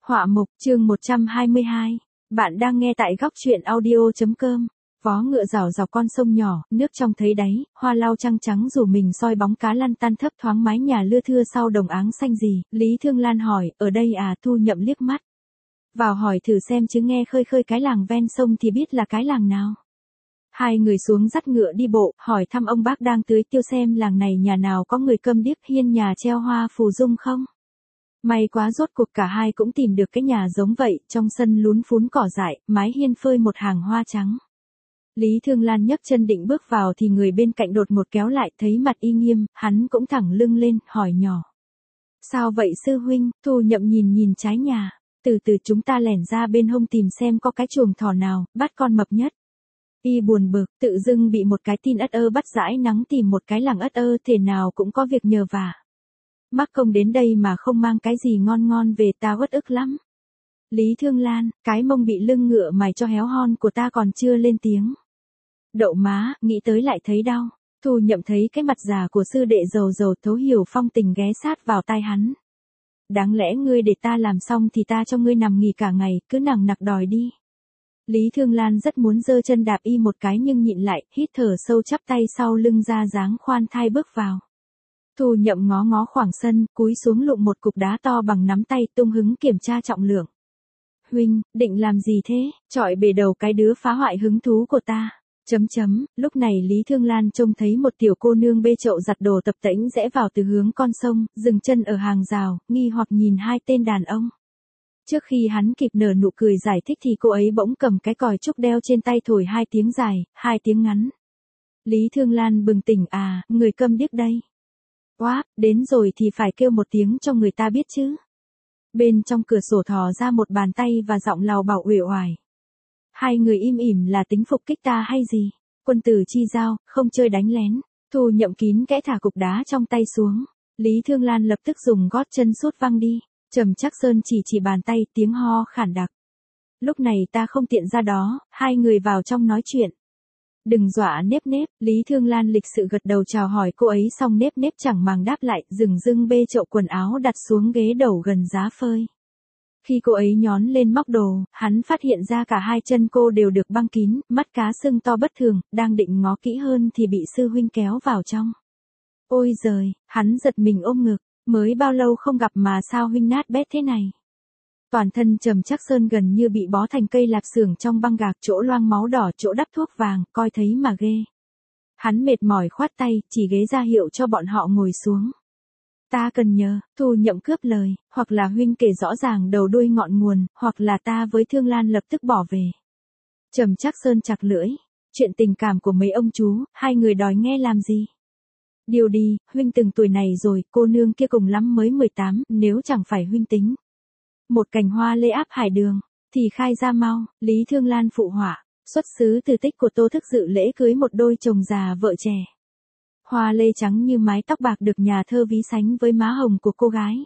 Họa mục chương 122. Bạn đang nghe tại góc truyện audio.com. Vó ngựa rảo dọc con sông nhỏ, nước trong thấy đáy, hoa lau trăng trắng rủ mình soi bóng cá lăn tăn thấp thoáng mái nhà lưa thưa sau đồng áng xanh gì. Lý Thương Lan hỏi, ở đây à? Thu Nhậm liếc mắt vào hỏi thử xem chứ nghe khơi khơi cái làng ven sông thì biết là cái làng nào. Hai người xuống dắt ngựa đi bộ, hỏi thăm ông bác đang tưới tiêu xem làng này nhà nào có người câm điếc hiên nhà treo hoa phù dung không. May quá rốt cuộc cả hai cũng tìm được cái nhà giống vậy, trong sân lún phún cỏ dại, mái hiên phơi một hàng hoa trắng. Lý Thương Lan nhấc chân định bước vào thì người bên cạnh đột ngột kéo lại, thấy mặt y nghiêm, hắn cũng thẳng lưng lên, hỏi nhỏ. Sao vậy sư huynh? Thu Nhậm nhìn trái nhà, từ từ chúng ta lẻn ra bên hông tìm xem có cái chuồng thỏ nào, bắt con mập nhất. Y buồn bực, tự dưng bị một cái tin ất ơ bắt dãi nắng tìm một cái làng ất ơ thể nào cũng có việc nhờ vả. Mắc công đến đây mà không mang cái gì ngon ngon về ta uất ức lắm. Lý Thương Lan, cái mông bị lưng ngựa mài cho héo hon của ta còn chưa lên tiếng. Đậu má, nghĩ tới lại thấy đau. Thu Nhậm thấy cái mặt già của sư đệ dầu thấu hiểu phong tình ghé sát vào tai hắn. Đáng lẽ ngươi để ta làm xong thì ta cho ngươi nằm nghỉ cả ngày, cứ nằng nặc đòi đi. Lý Thương Lan rất muốn giơ chân đạp y một cái nhưng nhịn lại, hít thở sâu chắp tay sau lưng ra dáng khoan thai bước vào. Thu Nhậm ngó khoảng sân, cúi xuống lụm một cục đá to bằng nắm tay tung hứng kiểm tra trọng lượng. Huynh, định làm gì thế? Chọi bể đầu cái đứa phá hoại hứng thú của ta. Lúc này Lý Thương Lan trông thấy một tiểu cô nương bê chậu giặt đồ tập tễnh rẽ vào từ hướng con sông, dừng chân ở hàng rào, nghi hoặc nhìn hai tên đàn ông. Trước khi hắn kịp nở nụ cười giải thích thì cô ấy bỗng cầm cái còi trúc đeo trên tay thổi hai tiếng dài, hai tiếng ngắn. Lý Thương Lan bừng tỉnh, à, người câm điếc đây. Quá, đến rồi thì phải kêu một tiếng cho người ta biết chứ. Bên trong cửa sổ thò ra một bàn tay và giọng lào bảo uể oải. Hai người im ỉm là tính phục kích ta hay gì? Quân tử chi giao, không chơi đánh lén. Thu Nhậm kín kẽ thả cục đá trong tay xuống. Lý Thương Lan lập tức dùng gót chân sút văng đi. Trầm Trác Sơn chỉ bàn tay, tiếng ho khản đặc. Lúc này ta không tiện ra đó, hai người vào trong nói chuyện. Đừng dọa nếp, Lý Thương Lan lịch sự gật đầu chào hỏi cô ấy xong nếp chẳng màng đáp lại, dừng bê chậu quần áo đặt xuống ghế đầu gần giá phơi. Khi cô ấy nhón lên móc đồ, hắn phát hiện ra cả hai chân cô đều được băng kín, mắt cá sưng to bất thường, đang định ngó kỹ hơn thì bị sư huynh kéo vào trong. Ôi giời, hắn giật mình ôm ngực, mới bao lâu không gặp mà sao huynh nát bét thế này. Toàn thân Trầm Trác Sơn gần như bị bó thành cây lạp xưởng trong băng gạc, chỗ loang máu đỏ, chỗ đắp thuốc vàng, coi thấy mà ghê. Hắn mệt mỏi khoát tay, chỉ ghế ra hiệu cho bọn họ ngồi xuống. Ta cần nhờ, Thu Nhậm cướp lời, hoặc là huynh kể rõ ràng đầu đuôi ngọn nguồn, hoặc là ta với Thương Lan lập tức bỏ về. Trầm Trác Sơn chặt lưỡi, chuyện tình cảm của mấy ông chú, hai người đòi nghe làm gì? Điều đi, huynh từng tuổi này rồi, cô nương kia cùng lắm mới 18, nếu chẳng phải huynh tính. Một cành hoa lê áp hải đường, thì khai ra mau. Lý Thương Lan phụ họa, xuất xứ từ tích của Tô Thức dự lễ cưới một đôi chồng già vợ trẻ. Hoa lê trắng như mái tóc bạc được nhà thơ ví sánh với má hồng của cô gái.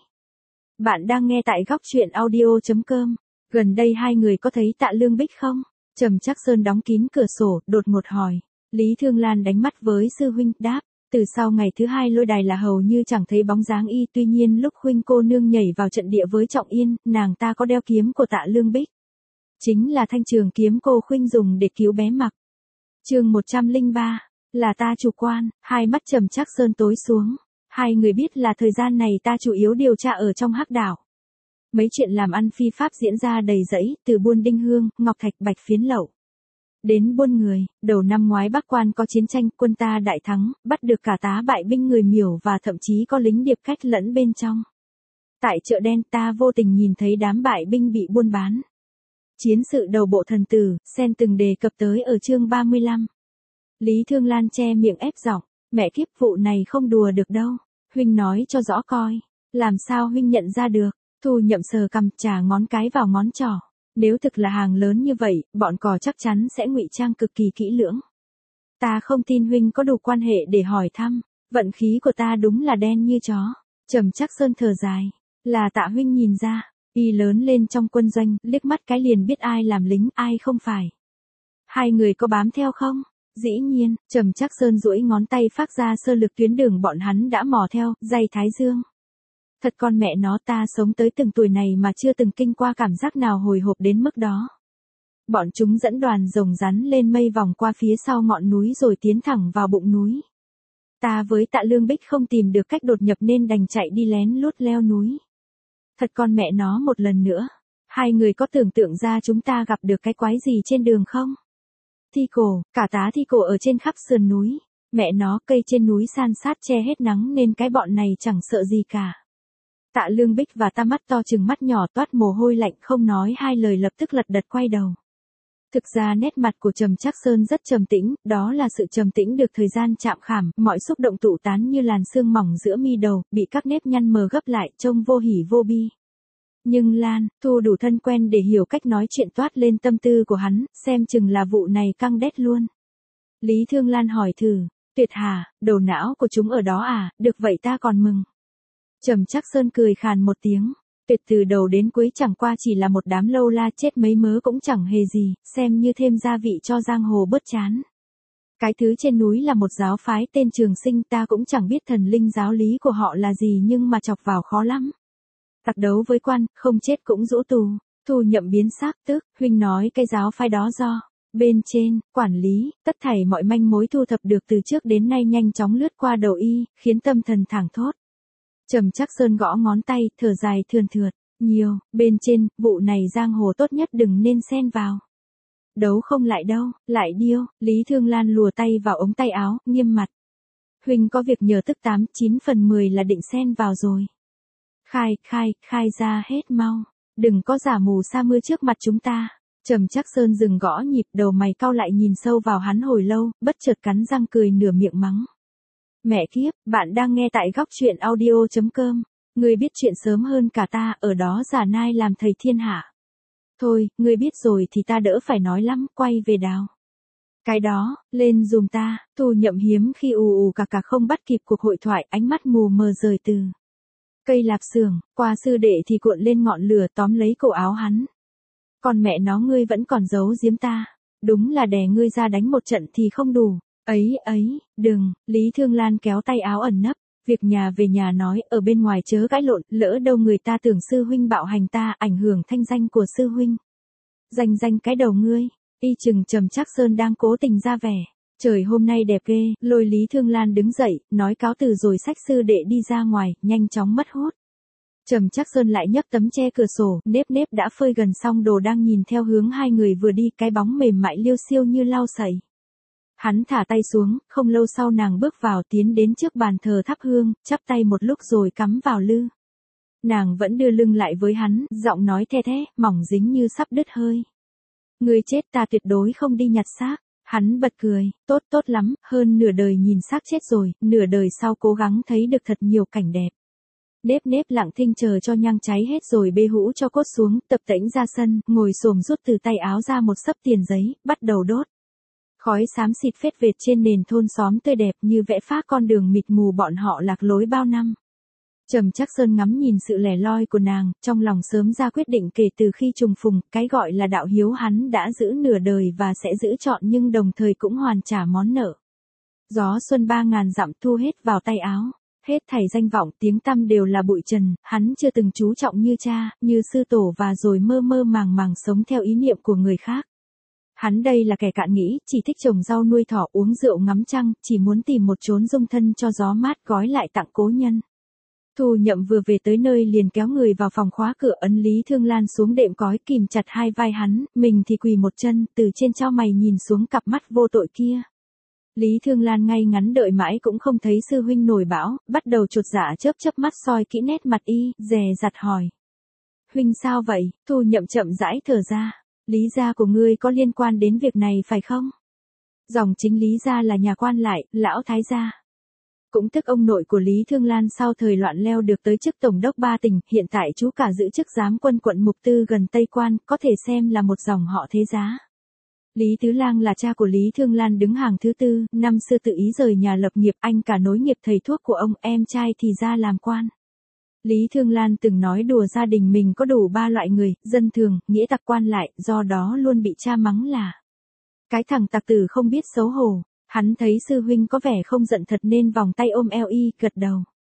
Bạn đang nghe tại góc truyện audio.com. Gần đây hai người có thấy Tạ Lương Bích không? Trầm Trác Sơn đóng kín cửa sổ, đột ngột hỏi. Lý Thương Lan đánh mắt với sư huynh, đáp. Từ sau ngày thứ hai lôi đài là hầu như chẳng thấy bóng dáng y, tuy nhiên lúc huynh cô nương nhảy vào trận địa với Trọng Yên, nàng ta có đeo kiếm của Tạ Lương Bích. Chính là thanh trường kiếm cô huynh dùng để cứu bé Mặc. Chương 103, là ta chủ quan. Hai mắt Trầm Trác Sơn tối xuống. Hai người biết là thời gian này ta chủ yếu điều tra ở trong Hắc Đảo. Mấy chuyện làm ăn phi pháp diễn ra đầy rẫy, từ buôn đinh hương, ngọc thạch, bạch phiến lậu đến buôn người. Đầu năm ngoái Bắc Quan có chiến tranh, quân ta đại thắng, bắt được cả tá bại binh người Miểu và thậm chí có lính điệp cách lẫn bên trong. Tại chợ đen ta vô tình nhìn thấy đám bại binh bị buôn bán. Chiến sự đầu bộ thần tử, Sen từng đề cập tới ở chương 35. Lý Thương Lan che miệng ép giọng, mẹ kiếp, vụ này không đùa được đâu. Huynh nói cho rõ coi, làm sao huynh nhận ra được? Thu Nhậm sờ cằm, chà ngón cái vào ngón trỏ. Nếu thực là hàng lớn như vậy, bọn cò chắc chắn sẽ ngụy trang cực kỳ kỹ lưỡng. Ta không tin huynh có đủ quan hệ để hỏi thăm, vận khí của ta đúng là đen như chó. Trầm Trác Sơn thở dài, là Tạ huynh nhìn ra, y lớn lên trong quân doanh, liếc mắt cái liền biết ai làm lính, ai không phải. Hai người có bám theo không? Dĩ nhiên, Trầm Trác Sơn duỗi ngón tay phát ra sơ lược tuyến đường bọn hắn đã mò theo, dây Thái Dương. Thật con mẹ nó, ta sống tới từng tuổi này mà chưa từng kinh qua cảm giác nào hồi hộp đến mức đó. Bọn chúng dẫn đoàn rồng rắn lên mây vòng qua phía sau ngọn núi rồi tiến thẳng vào bụng núi. Ta với Tạ Lương Bích không tìm được cách đột nhập nên đành chạy đi lén lút leo núi. Thật con mẹ nó, một lần nữa. Hai người có tưởng tượng ra chúng ta gặp được cái quái gì trên đường không? Thi cổ, cả tá thi cổ ở trên khắp sườn núi. Mẹ nó, cây trên núi san sát che hết nắng nên cái bọn này chẳng sợ gì cả. Tạ Lương Bích và ta mắt to chừng mắt nhỏ toát mồ hôi lạnh, không nói hai lời lập tức lật đật quay đầu. Thực ra nét mặt của Trầm Trác Sơn rất trầm tĩnh, đó là sự trầm tĩnh được thời gian chạm khảm, mọi xúc động tụ tán như làn sương mỏng giữa mi đầu, bị các nếp nhăn mờ gấp lại, trông vô hỉ vô bi. Nhưng Lan, Thu đủ thân quen để hiểu cách nói chuyện toát lên tâm tư của hắn, xem chừng là vụ này căng đét luôn. Lý Thương Lan hỏi thử, Tuyệt hả, đầu não của chúng ở đó à, được vậy ta còn mừng. Trầm Trác Sơn cười khàn một tiếng. Tuyệt từ đầu đến cuối chẳng qua chỉ là một đám lâu la chết mấy mớ cũng chẳng hề gì, xem như thêm gia vị cho giang hồ bớt chán. Cái thứ trên núi là một giáo phái tên Trường Sinh, ta cũng chẳng biết thần linh giáo lý của họ là gì nhưng mà chọc vào khó lắm. Tặc đấu với quan, không chết cũng rũ tù. Thu Nhậm biến sắc tức, huynh nói cái giáo phái đó do bên trên, quản lý, tất thảy mọi manh mối thu thập được từ trước đến nay nhanh chóng lướt qua đầu y, khiến tâm thần thảng thốt. Trầm Trác Sơn gõ ngón tay, thở dài thườn thượt, nhiều, bên trên, vụ này giang hồ tốt nhất đừng nên xen vào. Đấu không lại đâu, lại điêu, Lý Thương Lan lùa tay vào ống tay áo, nghiêm mặt. Huynh có việc nhờ tức 8-9 phần 10 là định xen vào rồi. Khai ra hết mau, đừng có giả mù sa mưa trước mặt chúng ta. Trầm Trác Sơn dừng gõ nhịp, đầu mày cau lại nhìn sâu vào hắn hồi lâu, bất chợt cắn răng cười nửa miệng mắng. Mẹ kiếp, bạn đang nghe tại góc truyện audio.com. Ngươi biết chuyện sớm hơn cả ta, ở đó giả nai làm thầy thiên hạ. Thôi, ngươi biết rồi thì ta đỡ phải nói lắm, quay về đào. Cái đó, lên dùm ta. Thu Nhậm hiếm khi ù cả không bắt kịp cuộc hội thoại, ánh mắt mù mờ rời từ cây lạp xưởng, qua sư đệ thì cuộn lên ngọn lửa tóm lấy cổ áo hắn. Còn mẹ nó, ngươi vẫn còn giấu giếm ta. Đúng là đè ngươi ra đánh một trận thì không đủ. Ấy, đừng, Lý Thương Lan kéo tay áo ẩn nấp, việc nhà về nhà nói, ở bên ngoài chớ cãi lộn, lỡ đâu người ta tưởng sư huynh bạo hành ta, ảnh hưởng thanh danh của sư huynh. Danh cái đầu ngươi, y chừng Trầm Trác Sơn đang cố tình ra vẻ. Trời hôm nay đẹp ghê, lôi Lý Thương Lan đứng dậy, nói cáo từ rồi xách sư đệ đi ra ngoài, nhanh chóng mất hút. Trầm Trác Sơn lại nhấc tấm che cửa sổ, nếp đã phơi gần xong đồ đang nhìn theo hướng hai người vừa đi, cái bóng mềm mại liêu xiêu như lau sậy. Hắn thả tay xuống, không lâu sau nàng bước vào, tiến đến trước bàn thờ thắp hương, chắp tay một lúc rồi cắm vào lư. Nàng vẫn đưa lưng lại với hắn, giọng nói the thé, mỏng dính như sắp đứt hơi. Ngươi chết, ta tuyệt đối không đi nhặt xác. Hắn bật cười, tốt lắm, hơn nửa đời nhìn xác chết rồi, nửa đời sau cố gắng thấy được thật nhiều cảnh đẹp. Nếp lặng thinh chờ cho nhang cháy hết rồi bê hũ cho cốt xuống, tập tễnh ra sân, ngồi xổm rút từ tay áo ra một xấp tiền giấy, bắt đầu đốt. Khói xám xịt phết vệt trên nền thôn xóm tươi đẹp như vẽ phác con đường mịt mù bọn họ lạc lối bao năm. Trầm Trác Sơn ngắm nhìn sự lẻ loi của nàng, trong lòng sớm ra quyết định kể từ khi trùng phùng, cái gọi là đạo hiếu hắn đã giữ nửa đời và sẽ giữ trọn nhưng đồng thời cũng hoàn trả món nợ. Gió xuân 3000 dặm thu hết vào tay áo, hết thảy danh vọng tiếng tăm đều là bụi trần, hắn chưa từng chú trọng như cha, như sư tổ và rồi mơ màng sống theo ý niệm của người khác. Hắn đây là kẻ cạn nghĩ, chỉ thích trồng rau nuôi thỏ uống rượu ngắm trăng, chỉ muốn tìm một chốn dung thân cho gió mát gói lại tặng cố nhân. Thu Nhậm vừa về tới nơi liền kéo người vào phòng khóa cửa, ấn Lý Thương Lan xuống đệm cói kìm chặt hai vai hắn, mình thì quỳ một chân, từ trên chau mày nhìn xuống cặp mắt vô tội kia. Lý Thương Lan ngay ngắn đợi mãi cũng không thấy sư huynh nổi bão, bắt đầu chột dạ chớp mắt soi kỹ nét mặt y, dè dặt hỏi. Huynh sao vậy? Thu Nhậm chậm rãi thở ra. Lý gia của ngươi có liên quan đến việc này phải không? Dòng chính Lý gia là nhà quan lại, lão thái gia. Cũng tức ông nội của Lý Thương Lan sau thời loạn leo được tới chức tổng đốc ba tỉnh, hiện tại chú cả giữ chức giám quân quận Mục Tư gần Tây Quan, có thể xem là một dòng họ thế giá. Lý Tứ Lang là cha của Lý Thương Lan đứng hàng thứ tư, năm xưa tự ý rời nhà lập nghiệp, anh cả nối nghiệp thầy thuốc của ông, em trai thì ra làm quan. Lý Thương Lan từng nói đùa gia đình mình có đủ 3 loại người, dân thường, nghĩa tặc, quan lại, do đó luôn bị cha mắng là cái thằng tặc tử không biết xấu hổ. Hắn thấy sư huynh có vẻ không giận thật nên vòng tay ôm eo y, gật đầu.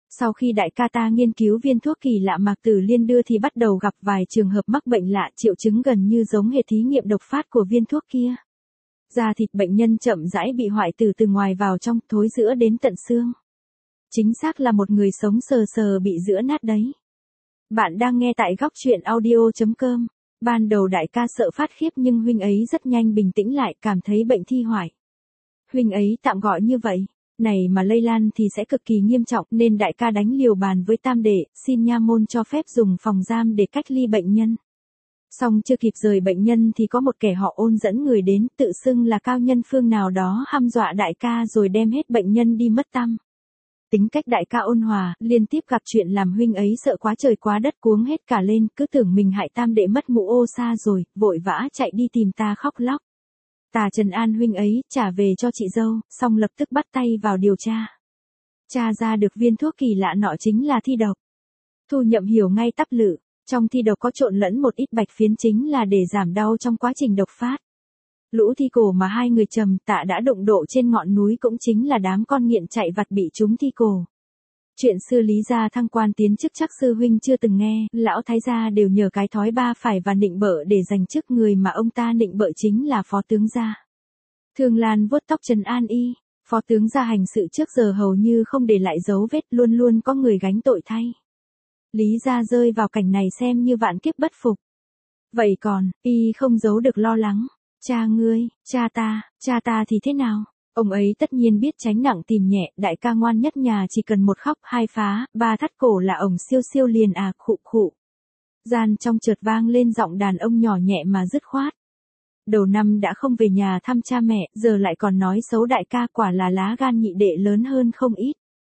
Sau khi đại ca ta nghiên cứu viên thuốc kỳ lạ Mạc Tử Liên đưa thì bắt đầu gặp vài trường hợp mắc bệnh lạ, triệu chứng gần như giống hệt thí nghiệm độc phát của viên thuốc kia. Da thịt bệnh nhân chậm rãi bị hoại tử từ ngoài vào trong, thối rữa đến tận xương. Chính xác là một người sống sờ sờ bị rữa nát đấy. Bạn đang nghe tại góc truyện audio.com. Ban đầu đại ca sợ phát khiếp nhưng huynh ấy rất nhanh bình tĩnh lại, cảm thấy bệnh thi hoại. Huynh ấy tạm gọi như vậy. Này mà lây lan thì sẽ cực kỳ nghiêm trọng nên đại ca đánh liều bàn với tam đệ, xin nha môn cho phép dùng phòng giam để cách ly bệnh nhân. Xong chưa kịp rời bệnh nhân thì có một kẻ họ Ôn dẫn người đến, tự xưng là cao nhân phương nào đó hăm dọa đại ca rồi đem hết bệnh nhân đi mất tăm. Tính cách đại ca ôn hòa, liên tiếp gặp chuyện làm huynh ấy sợ quá trời quá đất cuống hết cả lên, cứ tưởng mình hại tam đệ mất mũ ô sa rồi, vội vã chạy đi tìm ta khóc lóc. Ta trấn an huynh ấy, trả về cho chị dâu, xong lập tức bắt tay vào điều tra. Tra ra được viên thuốc kỳ lạ nọ chính là thi độc. Thu Nhậm hiểu ngay tắp lự, trong thi độc có trộn lẫn một ít bạch phiến chính là để giảm đau trong quá trình độc phát. Lũ thi cổ mà hai người Trầm Tạ đã đụng độ trên ngọn núi cũng chính là đám con nghiện chạy vặt bị chúng thi cổ. Chuyện xưa Lý gia thăng quan tiến chức chắc sư huynh chưa từng nghe, lão thái gia đều nhờ cái thói ba phải và nịnh bợ để giành chức, người mà ông ta nịnh bợ chính là phó tướng gia. Thương Lan vuốt tóc trấn an y, phó tướng gia hành sự trước giờ hầu như không để lại dấu vết, luôn luôn có người gánh tội thay. Lý gia rơi vào cảnh này xem như vạn kiếp bất phục. Vậy còn, y không giấu được lo lắng. Cha ngươi, cha ta thì thế nào? Ông ấy tất nhiên biết tránh nặng tìm nhẹ, đại ca ngoan nhất nhà chỉ cần một khóc hai phá, ba thắt cổ là ổng siêu siêu liền à, khụ khụ. Gian trong chợt vang lên giọng đàn ông nhỏ nhẹ mà dứt khoát. Đầu năm đã không về nhà thăm cha mẹ, giờ lại còn nói xấu đại ca, quả là lá gan nhị đệ lớn hơn không ít.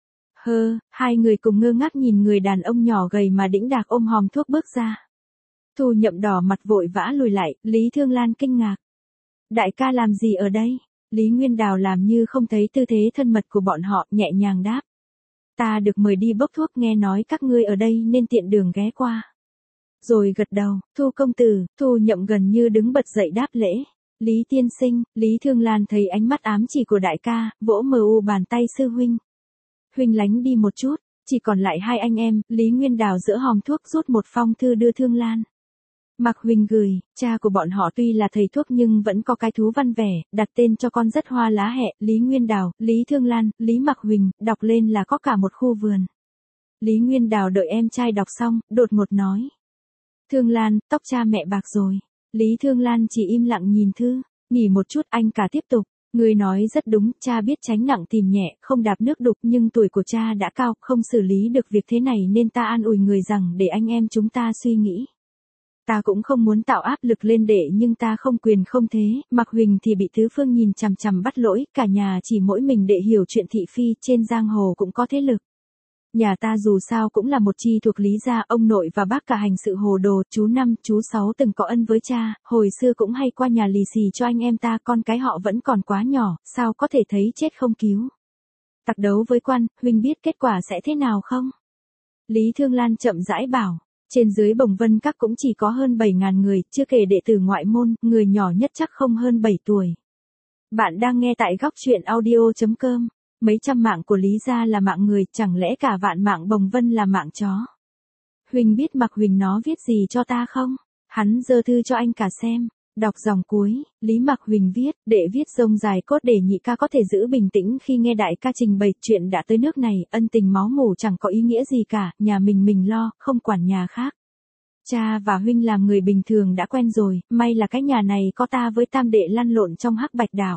Hai người cùng ngơ ngác nhìn người đàn ông nhỏ gầy mà đĩnh đạc ôm hòm thuốc bước ra. Thu Nhậm đỏ mặt vội vã lùi lại, Lý Thương Lan kinh ngạc. Đại ca làm gì ở đây? Lý Nguyên Đào làm như không thấy tư thế thân mật của bọn họ, nhẹ nhàng đáp. Ta được mời đi bốc thuốc, nghe nói các ngươi ở đây nên tiện đường ghé qua. Rồi gật đầu, Thu công tử, Thu Nhậm gần như đứng bật dậy đáp lễ. Lý tiên sinh, Lý Thương Lan thấy ánh mắt ám chỉ của đại ca, vỗ mờ u bàn tay sư huynh. Huynh lánh đi một chút, chỉ còn lại hai anh em, Lý Nguyên Đào giữa hòm thuốc rút một phong thư đưa Thương Lan. Mạc Huỳnh gửi, cha của bọn họ tuy là thầy thuốc nhưng vẫn có cái thú văn vẻ, đặt tên cho con rất hoa lá hẹ, Lý Nguyên Đào, Lý Thương Lan, Lý Mạc Huỳnh, đọc lên là có cả một khu vườn. Lý Nguyên Đào đợi em trai đọc xong, đột ngột nói. Thương Lan, tóc cha mẹ bạc rồi. Lý Thương Lan chỉ im lặng nhìn thư, nghỉ một chút anh cả tiếp tục. Người nói rất đúng, cha biết tránh nặng tìm nhẹ, không đạp nước đục nhưng tuổi của cha đã cao, không xử lý được việc thế này nên ta an ủi người rằng để anh em chúng ta suy nghĩ. Ta cũng không muốn tạo áp lực lên đệ nhưng ta không quyền không thế, Mạc Huỳnh thì bị tứ phương nhìn chằm chằm bắt lỗi, cả nhà chỉ mỗi mình đệ hiểu chuyện thị phi, trên giang hồ cũng có thế lực. Nhà ta dù sao cũng là một chi thuộc Lý gia, ông nội và bác cả hành sự hồ đồ, chú Năm, chú Sáu từng có ân với cha, hồi xưa cũng hay qua nhà lì xì cho anh em ta, con cái họ vẫn còn quá nhỏ, sao có thể thấy chết không cứu. Tặc đấu với quan, huynh biết kết quả sẽ thế nào không? Lý Thương Lan chậm rãi bảo. Trên dưới Bồng Vân Các cũng chỉ có hơn 7.000 người, chưa kể đệ tử ngoại môn, người nhỏ nhất chắc không hơn 7 tuổi. Bạn đang nghe tại góc truyện audio.com. Mấy trăm mạng của Lý gia là mạng người, chẳng lẽ cả vạn mạng Bồng Vân là mạng chó? Huỳnh biết Mạc Huỳnh nó viết gì cho ta không? Hắn giơ thư cho anh cả xem. Đọc dòng cuối, Lý Mạc Huỳnh viết, đệ viết rông dài cốt để nhị ca có thể giữ bình tĩnh khi nghe đại ca trình bày chuyện đã tới nước này, ân tình máu mủ chẳng có ý nghĩa gì cả, nhà mình lo, không quản nhà khác. Cha và huynh làm người bình thường đã quen rồi, may là cái nhà này có ta với tam đệ lăn lộn trong hắc bạch đảo.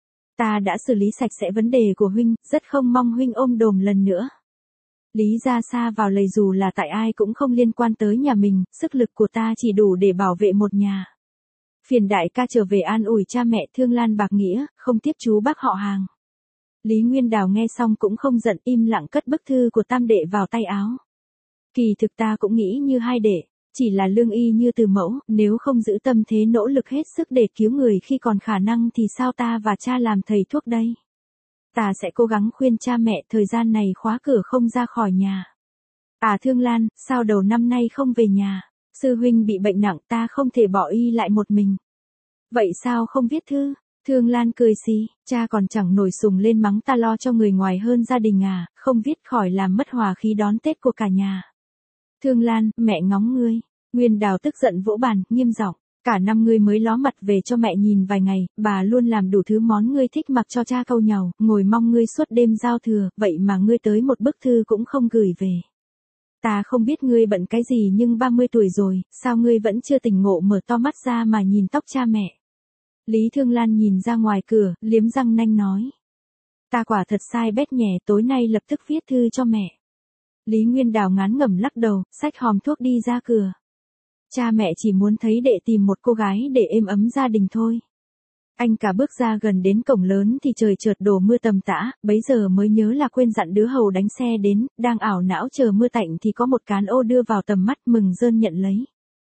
Ta đã xử lý sạch sẽ vấn đề của huynh, rất không mong huynh ôm đồm lần nữa. Lý gia xa vào lầy dù là tại ai cũng không liên quan tới nhà mình, sức lực của ta chỉ đủ để bảo vệ một nhà. Phiền đại ca trở về an ủi cha mẹ, Thương Lan bạc nghĩa, không tiếp chú bác họ hàng. Lý Nguyên Đào nghe xong cũng không giận, im lặng cất bức thư của tam đệ vào tay áo. Kỳ thực ta cũng nghĩ như hai đệ, chỉ là lương y như từ mẫu, nếu không giữ tâm thế nỗ lực hết sức để cứu người khi còn khả năng thì sao ta và cha làm thầy thuốc đây? Ta sẽ cố gắng khuyên cha mẹ thời gian này khóa cửa không ra khỏi nhà. À Thương Lan, sao đầu năm nay không về nhà? Sư huynh bị bệnh nặng, ta không thể bỏ y lại một mình. Vậy sao không viết thư? Thương Lan cười xì, cha còn chẳng nổi sùng lên mắng ta lo cho người ngoài hơn gia đình à, không viết khỏi làm mất hòa khí đón Tết của cả nhà. Thương Lan, mẹ ngóng ngươi. Nguyên Đào tức giận vỗ bàn, nghiêm giọng, cả năm ngươi mới ló mặt về cho mẹ nhìn vài ngày, bà luôn làm đủ thứ món ngươi thích mặc cho cha câu nhàu, ngồi mong ngươi suốt đêm giao thừa, vậy mà ngươi tới một bức thư cũng không gửi về. Ta không biết ngươi bận cái gì nhưng 30 tuổi rồi, sao ngươi vẫn chưa tỉnh ngộ mở to mắt ra mà nhìn tóc cha mẹ. Lý Thương Lan nhìn ra ngoài cửa, liếm răng nanh nói. Ta quả thật sai bét nhè, tối nay lập tức viết thư cho mẹ. Lý Nguyên Đào ngán ngẩm lắc đầu, xách hòm thuốc đi ra cửa. Cha mẹ chỉ muốn thấy đệ tìm một cô gái để êm ấm gia đình thôi. Anh cả bước ra gần đến cổng lớn thì trời chợt đổ mưa tầm tã, bấy giờ mới nhớ là quên dặn đứa hầu đánh xe đến, đang ảo não chờ mưa tạnh thì có một cán ô đưa vào tầm mắt, mừng rơn nhận lấy.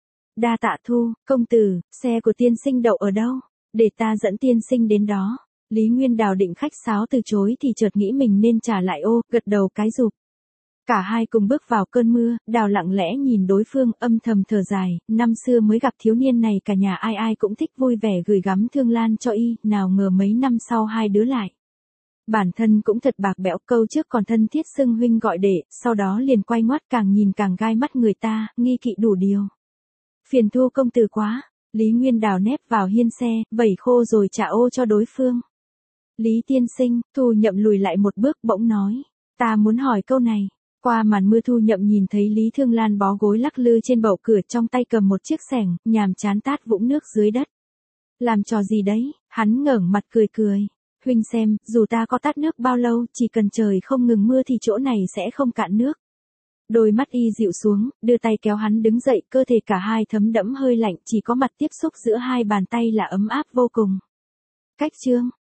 Đa tạ Thu, công tử, xe của tiên sinh đậu ở đâu? Để ta dẫn tiên sinh đến đó. Lý Nguyên Đào định khách sáo từ chối thì chợt nghĩ mình nên trả lại ô, gật đầu cái rụp. Cả hai cùng bước vào cơn mưa, Đào lặng lẽ nhìn đối phương, âm thầm thở dài, năm xưa mới gặp thiếu niên này cả nhà ai ai cũng thích vui vẻ gửi gắm Thương Lan cho y, nào ngờ mấy năm sau hai đứa lại. Bản thân cũng thật bạc bẽo, câu trước còn thân thiết xưng huynh gọi đệ, sau đó liền quay ngoắt càng nhìn càng gai mắt người ta, nghi kỵ đủ điều. Phiền Thu công tử quá, Lý Nguyên Đào nép vào hiên xe, vẩy khô rồi trả ô cho đối phương. Lý tiên sinh, Thu Nhậm lùi lại một bước bỗng nói, ta muốn hỏi câu này. Qua màn mưa Thu Nhậm nhìn thấy Lý Thương Lan bó gối lắc lư trên bậu cửa, trong tay cầm một chiếc xẻng, nhàm chán tát vũng nước dưới đất. Làm trò gì đấy? Hắn ngẩng mặt cười cười. Huynh xem, dù ta có tát nước bao lâu, chỉ cần trời không ngừng mưa thì chỗ này sẽ không cạn nước. Đôi mắt y dịu xuống, đưa tay kéo hắn đứng dậy, cơ thể cả hai thấm đẫm hơi lạnh, chỉ có mặt tiếp xúc giữa hai bàn tay là ấm áp vô cùng. Cách chương